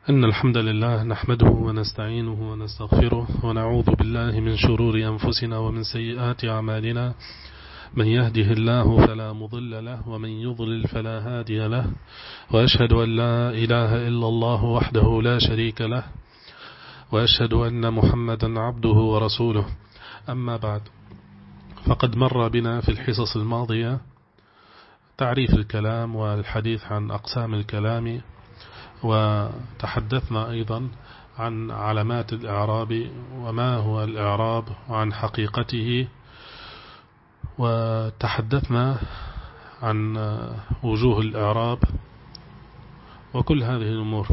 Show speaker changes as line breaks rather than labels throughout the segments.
إن الحمد لله نحمده ونستعينه ونستغفره ونعوذ بالله من شرور أنفسنا ومن سيئات أعمالنا. من يهده الله فلا مضل له ومن يضلل فلا هادي له، وأشهد أن لا إله إلا الله وحده لا شريك له، وأشهد أن محمدا عبده ورسوله. أما بعد، فقد مر بنا في الحصص الماضية تعريف الكلام والحديث عن أقسام الكلام، وتحدثنا أيضا عن علامات الإعراب وما هو الإعراب وعن حقيقته، وتحدثنا عن وجوه الإعراب وكل هذه الأمور.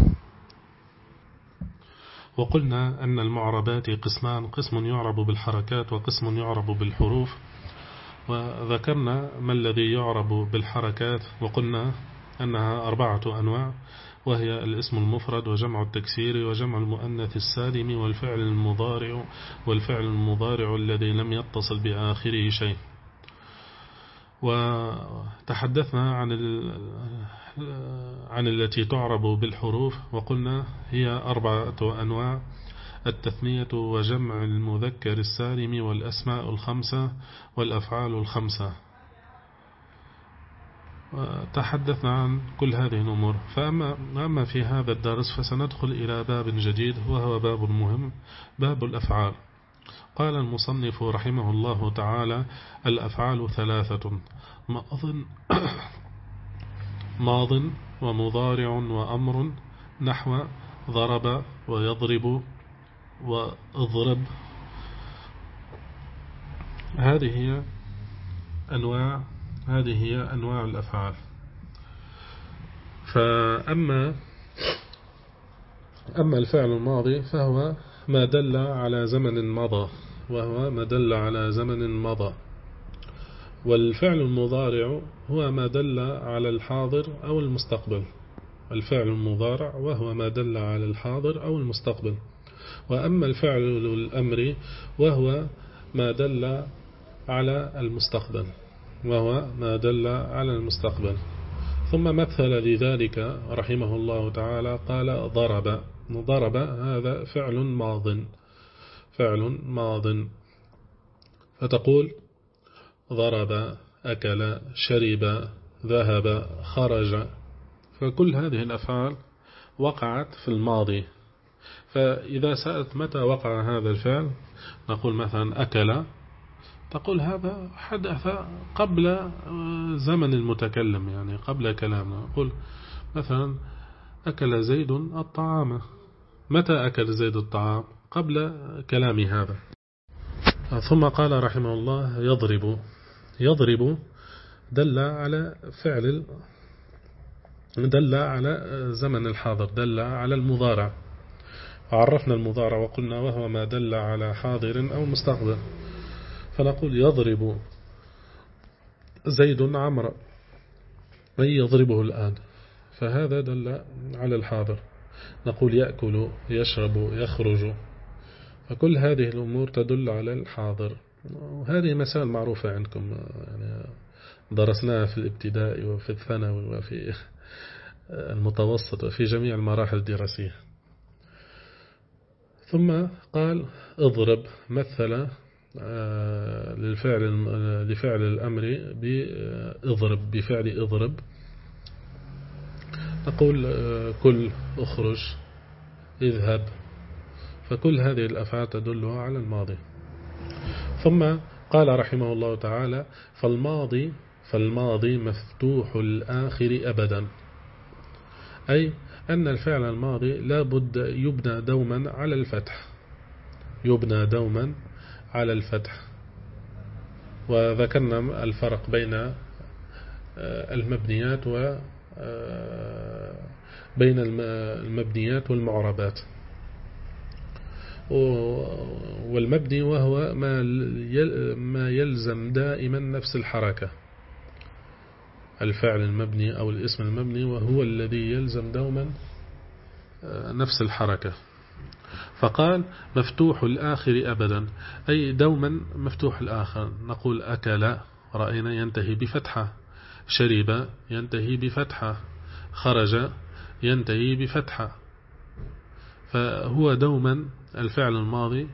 وقلنا أن المعربات قسمان، قسم يعرب بالحركات وقسم يعرب بالحروف، وذكرنا ما الذي يعرب بالحركات، وقلنا أنها 4 أنواع، وهي الاسم المفرد وجمع التكسير وجمع المؤنث السالم والفعل المضارع الذي لم يتصل بآخره شيء. وتحدثنا عن التي تعرب بالحروف، وقلنا هي 4 أنواع: التثنية وجمع المذكر السالم والأسماء 5 والأفعال 5. تحدثنا عن كل هذه الأمور. فأما في هذا الدرس فسندخل إلى باب جديد، وهو باب مهم، باب الأفعال. قال المصنف رحمه الله تعالى: الأفعال 3: ماض ومضارع وأمر، نحو ضرب ويضرب واضرب. هذه هي أنواع الأفعال. فأما الفعل الماضي فهو ما دل على زمن مضى، والفعل المضارع هو ما دل على الحاضر أو المستقبل. وأما الفعل الأمري وهو ما دل على المستقبل. ثم مثل لذلك رحمه الله تعالى قال: ضرب هذا فعل ماض، فتقول ضرب، أكل، شرب، ذهب، خرج. فكل هذه الأفعال وقعت في الماضي. فإذا سألت متى وقع هذا الفعل، نقول مثلا أكل، تقول هذا حدث قبل زمن المتكلم، يعني قبل كلامنا. نقول مثلا أكل زيد الطعام. متى أكل زيد الطعام؟ قبل كلام هذا. ثم قال رحمه الله: يضرب دل على زمن الحاضر، دل على المضارع. عرفنا المضارع وقلنا وهو ما دل على حاضر أو مستقبل. فنقول يضرب زيد عمرو، أي يضربه الآن، فهذا دل على الحاضر. نقول يأكل، يشرب، يخرج. فكل هذه الأمور تدل على الحاضر. وهذه مسائل معروفة عندكم، يعني درسناها في الابتدائي وفي الثانوي وفي المتوسط وفي جميع المراحل الدراسية. ثم قال: اضرب، مثل لفعل الأمر بفعل اضرب. نقول كل، اخرج، اذهب. فكل هذه الأفعال تدل على الماضي. ثم قال رحمه الله تعالى: فالماضي مفتوح الآخر أبدا، أي أن الفعل الماضي لا بد يبنى دوما على الفتح. وذكرنا الفرق بين المبنيات والمعربات. والمبني وهو ما يلزم دائما نفس الحركة. الفعل المبني أو الاسم المبني وهو الذي يلزم دوما نفس الحركة. فقال: مفتوح الآخر أبدا، أي دوما مفتوح الآخر. نقول أكل، رأينا ينتهي بفتحة، شرب ينتهي بفتحة، خرج ينتهي بفتحة. فهو دوما الفعل الماضي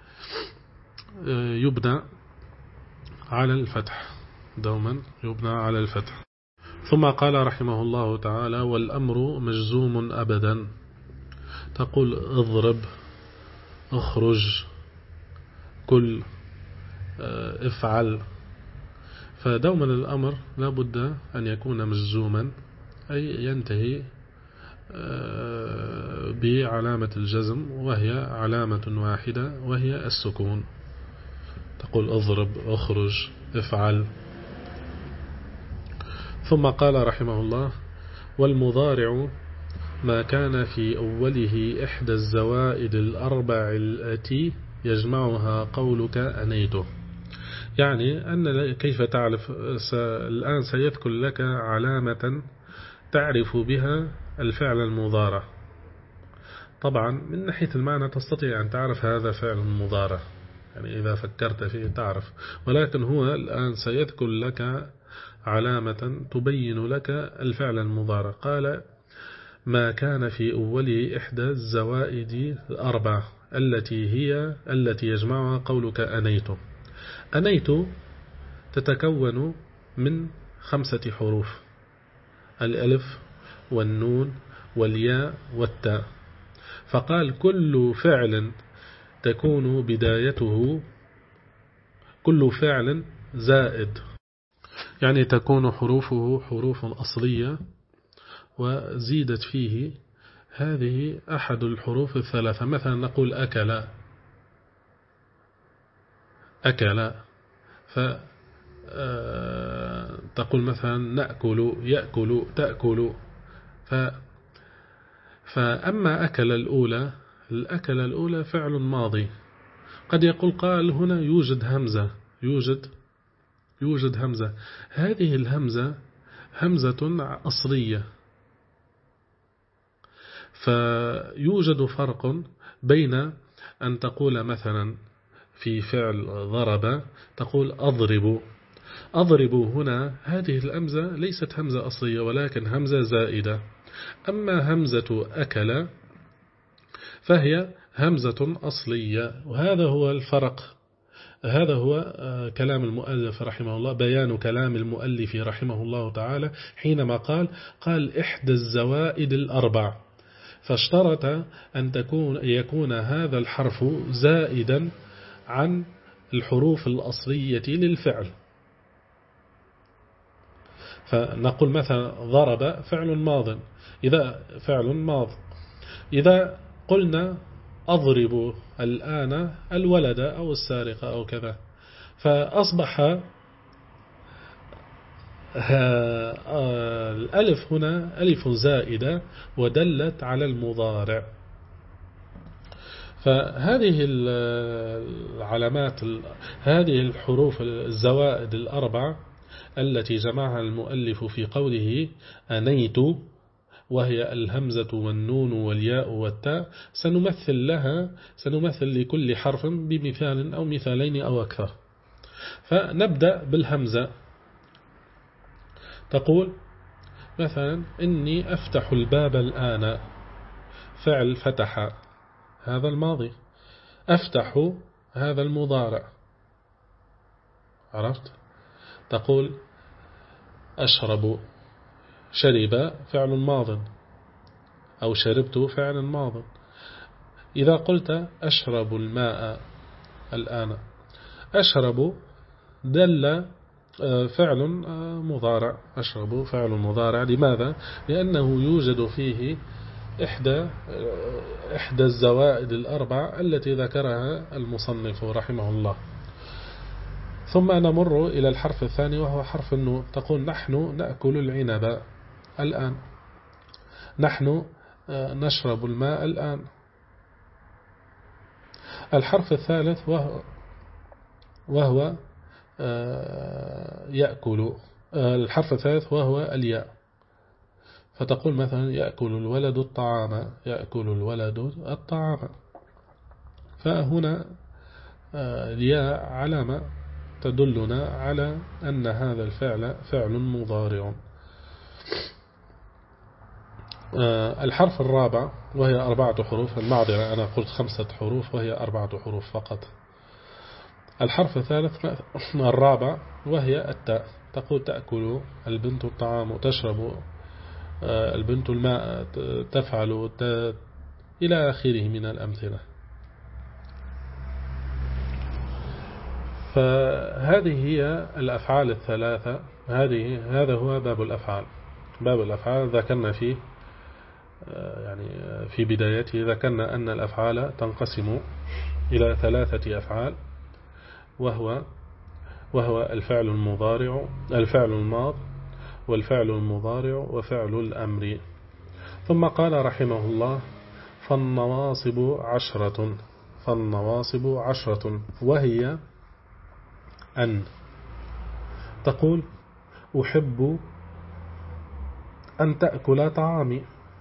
يبنى على الفتح، دوما يبنى على الفتح. ثم قال رحمه الله تعالى: والأمر مجزوم أبدا. تقول اضرب، اخرج، كل، افعل. فدوما الأمر لا بد أن يكون مجزوما، أي ينتهي بعلامة الجزم، وهي علامة واحدة وهي السكون. تقول اضرب، اخرج، افعل. ثم قال رحمه الله: والمضارع ما كان في أوله إحدى الزوائد الأربع التي يجمعها قولك أنيته. يعني أن كيف تعرف؟ الآن سيذكر لك علامة تعرف بها الفعل المضارع. طبعا من ناحية المعنى تستطيع أن تعرف هذا فعل مضارع، يعني إذا فكرت فيه تعرف، ولكن هو الآن سيذكر لك علامة تبين لك الفعل المضارع. قال: ما كان في أوله إحدى الزوائد الأربع التي يجمعها قولك أنيت. أنيت تتكون من 5 حروف: الألف والنون والياء والتاء. فقال: كل فعل تكون بدايته، كل فعل زائد، يعني تكون حروفه حروف أصلية وزيدت فيه هذه أحد الحروف الثلاثة. مثلا نقول أكل، أكل. فتقول مثلا نأكل، يأكل، تأكل. فأما أكل الأولى، الأكل الأولى فعل ماضي. قد يقول قال: هنا يوجد همزة، يوجد همزة. هذه الهمزة همزة أصلية. فيوجد فرق بين أن تقول مثلا في فعل ضرب تقول أضرب. أضرب هنا هذه الهمزة ليست همزة أصلية ولكن همزة زائدة. أما همزة أكل فهي همزة أصلية، وهذا هو الفرق. هذا هو كلام المؤلف رحمه الله، بيان كلام المؤلف رحمه الله تعالى حينما قال إحدى الزوائد الأربع، فاشترط أن يكون هذا الحرف زائدا عن الحروف الأصلية للفعل. فنقول مثلا ضرب فعل ماض، إذا قلنا أضرب الآن الولد أو السارق أو كذا، فأصبح الألف هنا ألف زائدة ودلت على المضارع. فهذه العلامات، هذه الحروف الزوائد الأربع التي جمعها المؤلف في قوله أنيت، وهي الهمزة والنون والياء والتاء، سنمثل لكل حرف بمثال أو مثالين أو أكثر. فنبدأ بالهمزة. تقول مثلا إني أفتح الباب الآن، فعل فتح هذا الماضي، أفتح هذا المضارع. عرفت؟ تقول أشرب، شرب فعل ماض، أو شربت فعل ماض. إذا قلت أشرب الماء الآن، أشرب دل فعل مضارع، أشرب فعل مضارع. لماذا؟ لأنه يوجد فيه إحدى الزوائد الأربع التي ذكرها المصنف رحمه الله. ثم نمر إلى الحرف الثاني وهو حرف النون. تقول نحن نأكل العنب الآن، نحن نشرب الماء الآن. الحرف الثالث وهو يأكل، الحرف الثالث وهو الياء. فتقول مثلا يأكل الولد الطعام، يأكل الولد الطعام. فهنا الياء علامة تدلنا على أن هذا الفعل فعل مضارع. الحرف الرابع وهي 4 حروف، المعذرة أنا قلت 5 حروف وهي 4 حروف فقط. الحرف الثالث الرابع وهي التاء، تقول تأكل البنت الطعام، تشرب البنت الماء، تفعل إلى آخره من الأمثلة. فهذه هي الأفعال الثلاثة. هذا هو باب الأفعال. باب الأفعال ذكرنا فيه يعني في بدايته ذكرنا أن الأفعال تنقسم إلى 3 أفعال، وهو الفعل المضارع، الفعل الماض، والفعل المضارع، وفعل الأمر. ثم قال رحمه الله: فالنواصب 10. فالنواصب 10 وهي أن تقول أحب أن تأكل طعامي.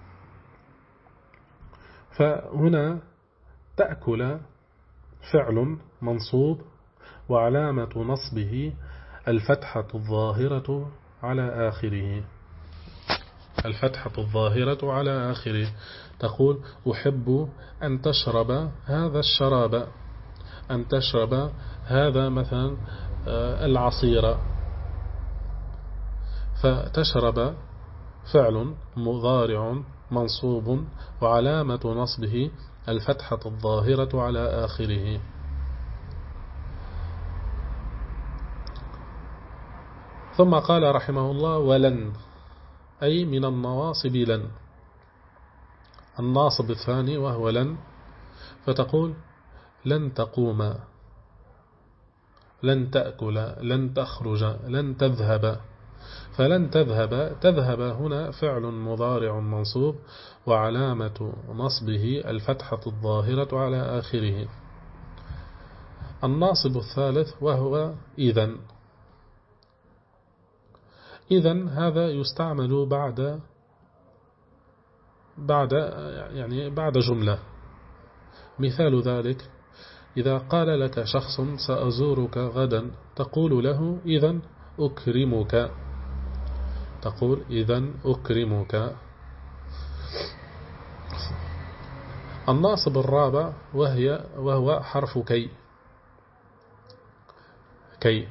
فهنا تأكل فعل منصوب وعلامة نصبه الفتحة الظاهرة على آخره. الفتحة الظاهرة على آخره. تقول أحب أن تشرب هذا الشراب، أن تشرب هذا مثلا العصير. فتشرب فعل مضارع منصوب وعلامة نصبه الفتحة الظاهرة على آخره. ثم قال رحمه الله: ولن، أي من النواصب لن. الناصب الثاني وهو لن، فتقول لن تقوم، لن تأكل، لن تخرج، لن تذهب. فلن تذهب، تذهب هنا فعل مضارع منصوب وعلامة نصبه الفتحة الظاهرة على آخره. الناصب الثالث وهو إذن. إذن هذا يستعمل بعد جملة. مثال ذلك: إذا قال لك شخص سأزورك غدا، تقول له إذن أكرمك. تقول إذن أكرمك. الناصب الرابع وهو حرف كي. كي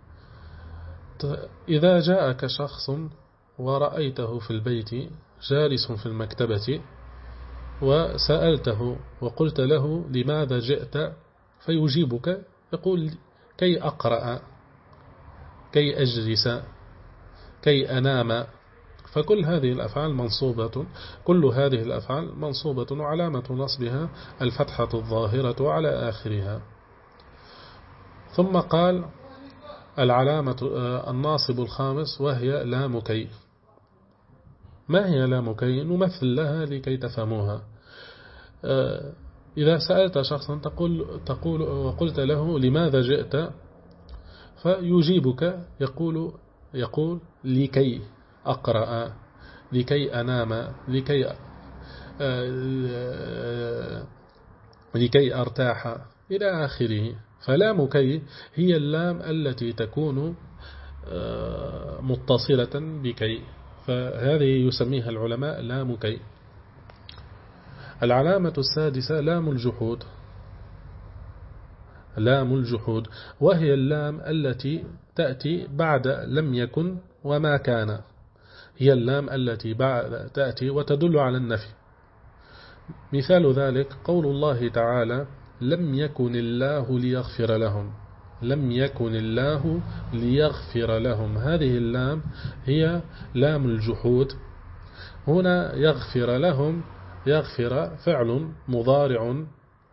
إذا جاءك شخص ورأيته في البيت جالس في المكتبة وسألته وقلت له لماذا جئت، فيجيبك يقول كي أقرأ، كي أجلس، كي أنام. فكل هذه الأفعال منصوبة، كل هذه الأفعال منصوبة وعلامة نصبها الفتحة الظاهرة على آخرها. ثم قال العلامة الناصب الخامس وهي لام كي. ما هي لام كي؟ نمثل لها لكي تفهموها. إذا سألت شخصا تقول وقلت له لماذا جئت، فيجيبك يقول لكي أقرأ، لكي أنام، لكي أرتاح إلى آخره. فلام كي هي اللام التي تكون متصلة بكي، فهذه يسميها العلماء لام كي. العلامة السادسة لام الجحود. لام الجحود وهي اللام التي تأتي بعد لم يكن وما كان. هي اللام التي بعد تأتي وتدل على النفي. مثال ذلك قول الله تعالى: لم يكن الله ليغفر لهم. لم يكن الله ليغفر لهم. هذه اللام هي لام الجحود. هنا يغفر لهم، يغفر فعل مضارع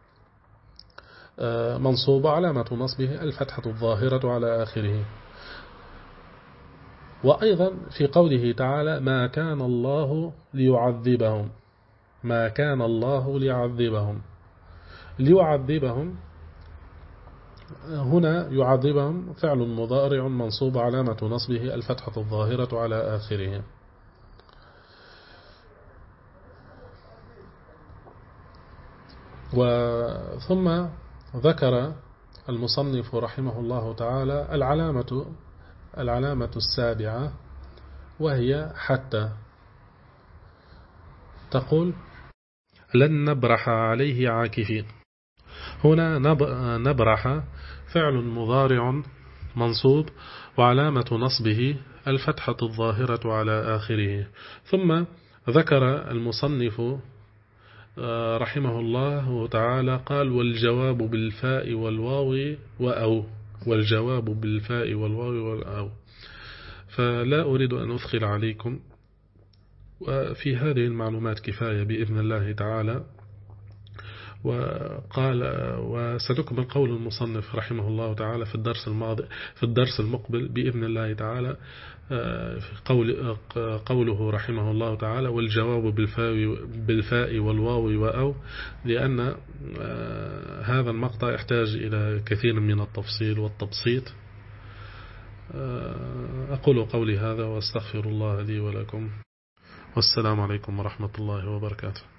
منصوب علامة نصبه الفتحة الظاهرة على آخره. وأيضا في قوله تعالى: ما كان الله ليعذبهم. ما كان الله ليعذبهم. ليعذبهم هنا يعذبهم فعل مضارع منصوب علامة نصبه الفتحة الظاهرة على آخره. ثم ذكر المصنف رحمه الله تعالى العلامة السابعة وهي حتى. تقول لن نبرح عليه عاكفين. هنا نبرح فعل مضارع منصوب وعلامة نصبه الفتحة الظاهرة على آخره. ثم ذكر المصنف رحمه الله تعالى قال والجواب بالفاء والواو وأو، والجواب بالفاء والواو والأو. فلا أريد أن أثقل عليكم، وفي هذه المعلومات كفاية بإذن الله تعالى. وقال وسنكمل قول المصنف رحمه الله تعالى في الدرس المقبل بإذن الله تعالى. قوله رحمه الله تعالى والجواب بالفاء والواو وأو، لأن هذا المقطع يحتاج إلى كثير من التفصيل والتبسيط. أقول قولي هذا وأستغفر الله لي ولكم، والسلام عليكم ورحمة الله وبركاته.